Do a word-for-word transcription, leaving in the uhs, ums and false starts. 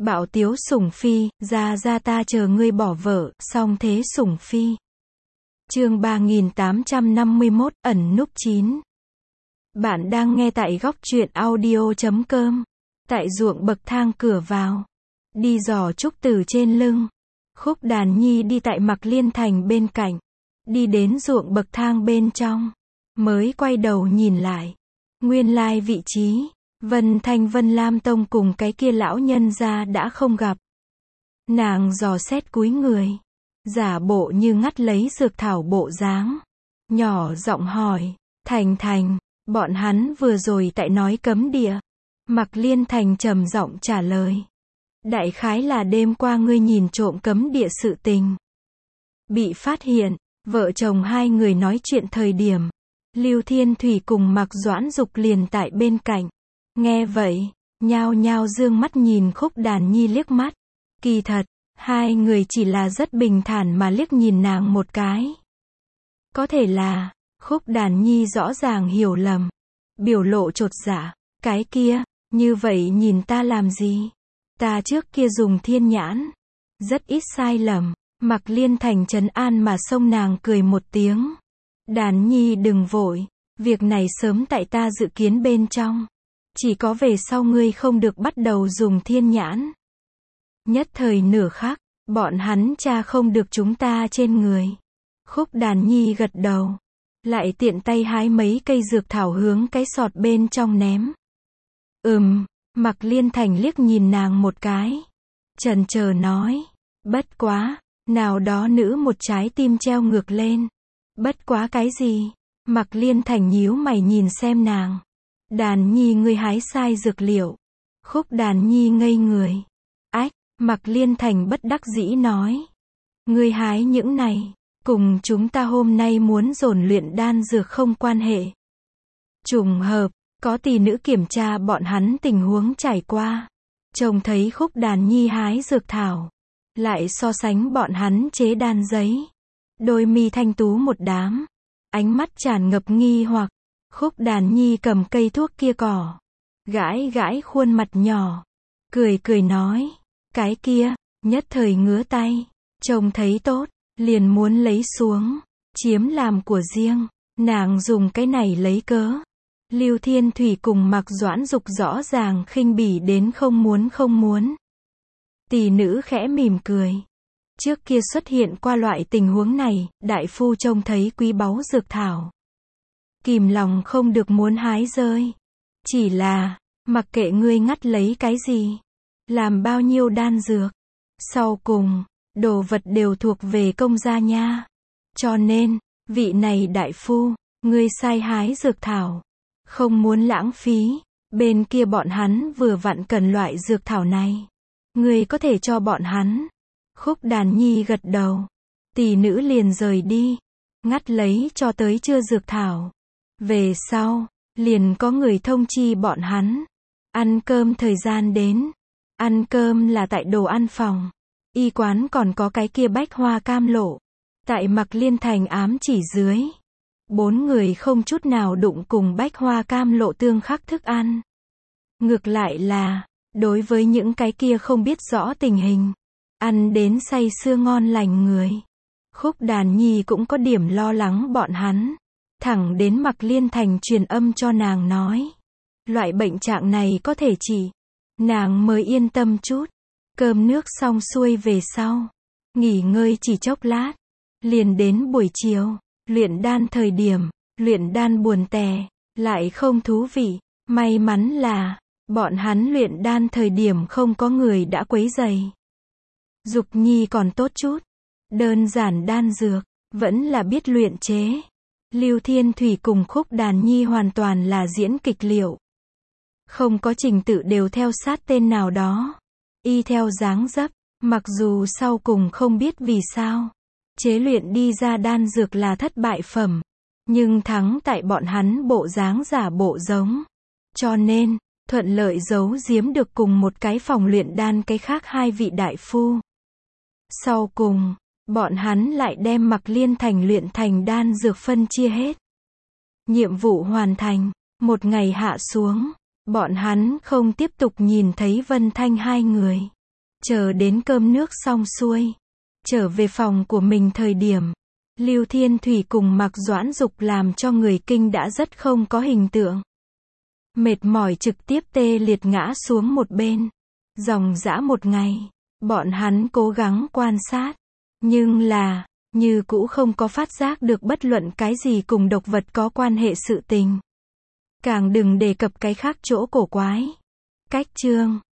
Bạo tiếu sủng phi, ra ra ta chờ ngươi bỏ vợ, song thế sủng phi. Chương ba nghìn tám trăm năm mươi mốt, ẩn núp chín. Bạn đang nghe tại góc truyện audio chấm com. Tại ruộng bậc thang cửa vào. Đi giò trúc từ trên lưng. Khúc Đàn Nhi đi tại Mạc Liên Thành bên cạnh. Đi đến ruộng bậc thang bên trong. Mới quay đầu nhìn lại. Nguyên lai vị trí. Vân Thanh Vân Lam Tông cùng cái kia lão nhân gia đã không gặp. Nàng dò xét cúi người. Giả bộ như ngắt lấy dược thảo bộ dáng. Nhỏ giọng hỏi. Thành Thành, bọn hắn vừa rồi tại nói cấm địa. Mạc Liên Thành trầm giọng trả lời. Đại khái là đêm qua ngươi nhìn trộm cấm địa sự tình. Bị phát hiện, vợ chồng hai người nói chuyện thời điểm. Lưu Thiên Thủy cùng Mạc Doãn Dục liền tại bên cạnh. Nghe vậy, nhao nhao dương mắt nhìn Khúc Đàn Nhi liếc mắt. Kỳ thật, hai người chỉ là rất bình thản mà liếc nhìn nàng một cái. Có thể là, Khúc Đàn Nhi rõ ràng hiểu lầm. Biểu lộ chột dạ, cái kia, như vậy nhìn ta làm gì? Ta trước kia dùng thiên nhãn. Rất ít sai lầm. Mạc Liên Thành trấn an mà xông nàng cười một tiếng. Đàn Nhi đừng vội. Việc này sớm tại ta dự kiến bên trong. Chỉ có về sau ngươi không được bắt đầu dùng thiên nhãn. Nhất thời nửa khắc, bọn hắn cha không được chúng ta trên người. Khúc Đàn Nhi gật đầu. Lại tiện tay hái mấy cây dược thảo hướng cái sọt bên trong ném. Ừm, Mạc Liên Thành liếc nhìn nàng một cái. Chần chờ nói. Bất quá, nào đó nữ một trái tim treo ngược lên. Bất quá cái gì? Mạc Liên Thành nhíu mày nhìn xem nàng. Đàn Nhi ngươi hái sai dược liệu. Khúc Đàn Nhi ngây người. Ách, Mạc Liên Thành bất đắc dĩ nói. Ngươi hái những này, cùng chúng ta hôm nay muốn dồn luyện đan dược không quan hệ. Trùng hợp, có tỷ nữ kiểm tra bọn hắn tình huống trải qua. Trông thấy Khúc Đàn Nhi hái dược thảo. Lại so sánh bọn hắn chế đan giấy. Đôi mi thanh tú một đám. Ánh mắt tràn ngập nghi hoặc. Khúc Đàn Nhi cầm cây thuốc kia cỏ. Gãi gãi khuôn mặt nhỏ. Cười cười nói. Cái kia, nhất thời ngứa tay. Trông thấy tốt, liền muốn lấy xuống. Chiếm làm của riêng. Nàng dùng cái này lấy cớ. Lưu Thiên Thủy cùng Mạc Doãn Dục rõ ràng khinh bỉ đến không muốn không muốn. Tỷ nữ khẽ mỉm cười. Trước kia xuất hiện qua loại tình huống này, đại phu trông thấy quý báu dược thảo. Kìm lòng không được muốn hái rơi. Chỉ là, mặc kệ ngươi ngắt lấy cái gì, làm bao nhiêu đan dược, sau cùng, đồ vật đều thuộc về công gia nha. Cho nên, vị này đại phu, ngươi sai hái dược thảo. Không muốn lãng phí, bên kia bọn hắn vừa vặn cần loại dược thảo này. Ngươi có thể cho bọn hắn. Khúc Đàn Nhi gật đầu. Tỷ nữ liền rời đi. Ngắt lấy cho tới chưa dược thảo. Về sau, liền có người thông chi bọn hắn. Ăn cơm thời gian đến. Ăn cơm là tại đồ ăn phòng. Y quán còn có cái kia bách hoa cam lộ. Tại Mạc Liên Thành ám chỉ dưới. Bốn người không chút nào đụng cùng bách hoa cam lộ tương khắc thức ăn. Ngược lại là, đối với những cái kia không biết rõ tình hình. Ăn đến say sưa ngon lành người. Khúc Đàn Nhi cũng có điểm lo lắng bọn hắn. Thẳng đến Mạc Liên Thành truyền âm cho nàng nói. Loại bệnh trạng này có thể trị. Nàng mới yên tâm chút. Cơm nước xong xuôi về sau. Nghỉ ngơi chỉ chốc lát. Liền đến buổi chiều. Luyện đan thời điểm. Luyện đan buồn tẻ. Lại không thú vị. May mắn là. Bọn hắn luyện đan thời điểm không có người đã quấy rầy. Dục Nhi còn tốt chút. Đơn giản đan dược. Vẫn là biết luyện chế. Lưu Thiên Thủy cùng Khúc Đàn Nhi hoàn toàn là diễn kịch liệu. Không có trình tự đều theo sát tên nào đó. Y theo dáng dấp. Mặc dù sau cùng không biết vì sao. Chế luyện đi ra đan dược là thất bại phẩm. Nhưng thắng tại bọn hắn bộ dáng giả bộ giống. Cho nên, thuận lợi giấu giếm được cùng một cái phòng luyện đan cái khác hai vị đại phu. Sau cùng, bọn hắn lại đem Mạc Liên Thành luyện thành đan dược phân chia hết. Nhiệm vụ hoàn thành, một ngày hạ xuống, bọn hắn không tiếp tục nhìn thấy Vân Thanh hai người. Chờ đến cơm nước xong xuôi, trở về phòng của mình thời điểm, Lưu Thiên Thủy cùng Mạc Doãn Dục làm cho người Kinh đã rất không có hình tượng. Mệt mỏi trực tiếp tê liệt ngã xuống một bên. Dòng dã một ngày, bọn hắn cố gắng quan sát, nhưng là, như cũ không có phát giác được bất luận cái gì cùng độc vật có quan hệ sự tình. Càng đừng đề cập cái khác chỗ cổ quái. Cách chương